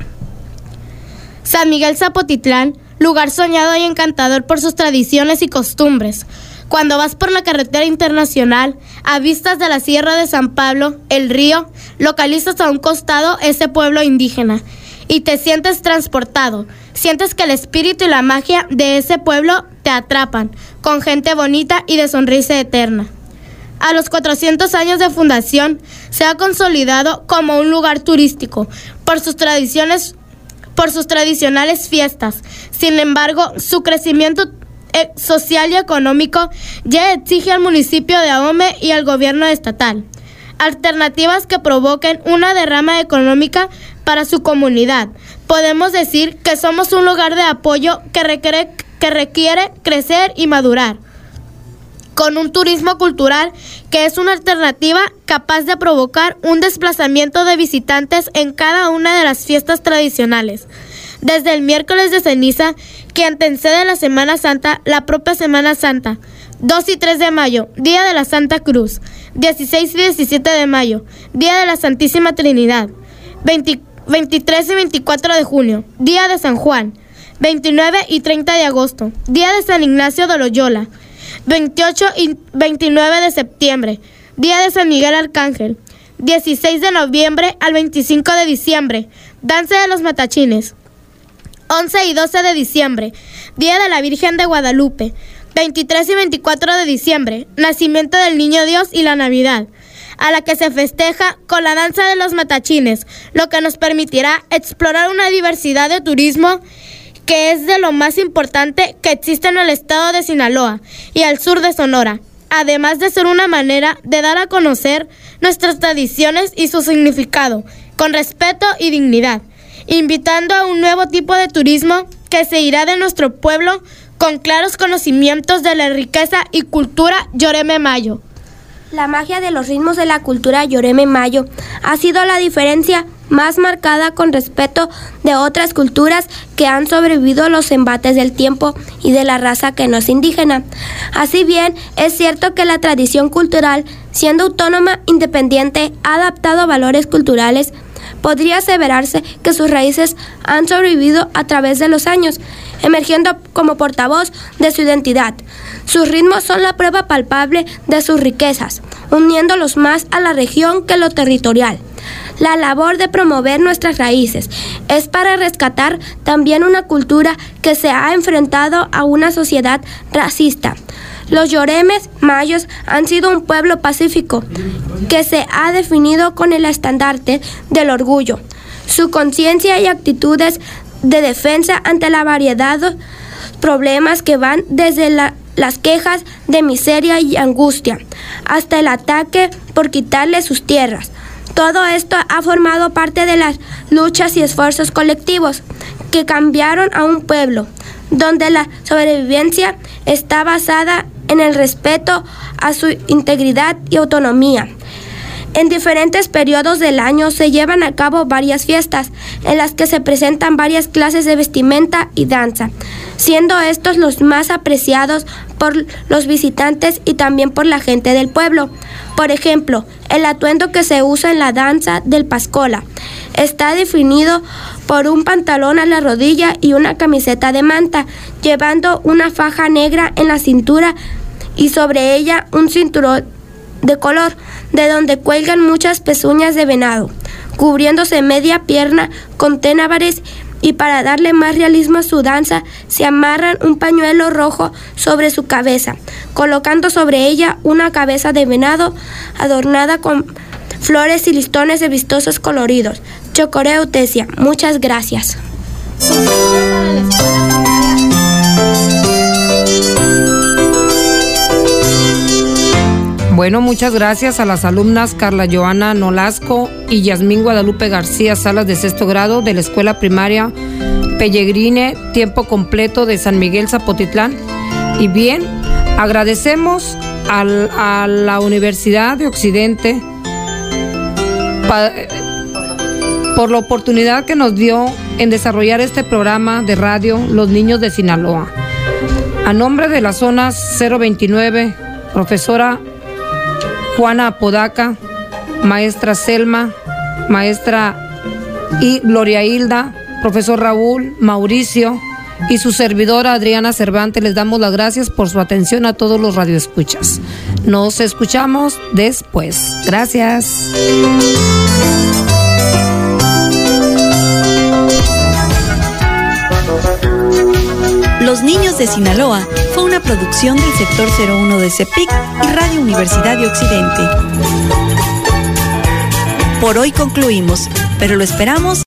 San Miguel Zapotitlán, lugar soñado y encantador por sus tradiciones y costumbres. Cuando vas por la carretera internacional, a vistas de la Sierra de San Pablo, el río, localizas a un costado ese pueblo indígena y te sientes transportado. Sientes que el espíritu y la magia de ese pueblo te atrapan, con gente bonita y de sonrisa eterna. A los cuatrocientos años de fundación, se ha consolidado como un lugar turístico por sus tradiciones, por sus tradicionales fiestas. Sin embargo, su crecimiento social y económico ya exige al municipio de Ahome y al gobierno estatal alternativas que provoquen una derrama económica para su comunidad. Podemos decir que somos un lugar de apoyo que requiere, que requiere crecer y madurar, con un turismo cultural que es una alternativa capaz de provocar un desplazamiento de visitantes en cada una de las fiestas tradicionales. Desde el miércoles de ceniza, que antecede la Semana Santa, la propia Semana Santa, dos y tres de mayo, Día de la Santa Cruz, dieciséis y diecisiete de mayo, Día de la Santísima Trinidad, veinte, veintitrés y veinticuatro de junio, Día de San Juan, veintinueve y treinta de agosto, Día de San Ignacio de Loyola, veintiocho y veintinueve de septiembre, Día de San Miguel Arcángel, dieciséis de noviembre al veinticinco de diciembre, Danza de los Matachines, once y doce de diciembre, Día de la Virgen de Guadalupe, veintitrés y veinticuatro de diciembre, Nacimiento del Niño Dios y la Navidad, a la que se festeja con la Danza de los Matachines, lo que nos permitirá explorar una diversidad de turismo que es de lo más importante que existe en el estado de Sinaloa y al sur de Sonora, además de ser una manera de dar a conocer nuestras tradiciones y su significado, con respeto y dignidad, invitando a un nuevo tipo de turismo que se irá de nuestro pueblo con claros conocimientos de la riqueza y cultura Yoreme Mayo. La magia de los ritmos de la cultura Yoreme Mayo ha sido la diferencia más marcada con respecto de otras culturas que han sobrevivido a los embates del tiempo y de la raza que no es indígena. Así bien, es cierto que la tradición cultural, siendo autónoma, independiente, ha adaptado valores culturales. Podría aseverarse que sus raíces han sobrevivido a través de los años, emergiendo como portavoz de su identidad. Sus ritmos son la prueba palpable de sus riquezas, uniéndolos más a la región que lo territorial. La labor de promover nuestras raíces es para rescatar también una cultura que se ha enfrentado a una sociedad racista. Los Yoremes Mayos han sido un pueblo pacífico que se ha definido con el estandarte del orgullo, su conciencia y actitudes de defensa ante la variedad de problemas que van desde la, las quejas de miseria y angustia hasta el ataque por quitarle sus tierras. Todo esto ha formado parte de las luchas y esfuerzos colectivos que cambiaron a un pueblo, donde la sobrevivencia está basada en el respeto a su integridad y autonomía. En diferentes periodos del año se llevan a cabo varias fiestas en las que se presentan varias clases de vestimenta y danza, siendo estos los más apreciados por los visitantes y también por la gente del pueblo. Por ejemplo, el atuendo que se usa en la danza del Pascola está definido por un pantalón a la rodilla y una camiseta de manta, llevando una faja negra en la cintura y sobre ella un cinturón de color, de donde cuelgan muchas pezuñas de venado, cubriéndose media pierna con tenabares, y para darle más realismo a su danza, se amarran un pañuelo rojo sobre su cabeza, colocando sobre ella una cabeza de venado adornada con flores y listones de vistosos coloridos. Chocoreo Tesia, muchas gracias. Bueno, muchas gracias a las alumnas Carla Joana Nolasco y Yasmín Guadalupe García Salas de sexto grado de la Escuela Primaria Pellegrine Tiempo Completo de San Miguel Zapotitlán. Y bien, agradecemos al, a la Universidad de Occidente pa, por la oportunidad que nos dio en desarrollar este programa de radio Los Niños de Sinaloa. A nombre de la zona cero veintinueve, profesora Juana Apodaca, maestra Selma, maestra y Gloria Hilda, profesor Raúl, Mauricio y su servidora Adriana Cervantes, les damos las gracias por su atención a todos los radioescuchas. Nos escuchamos después. Gracias. Los Niños de Sinaloa fue una producción del sector cero uno de CEPIC y Radio Universidad de Occidente. Por hoy concluimos, pero lo esperamos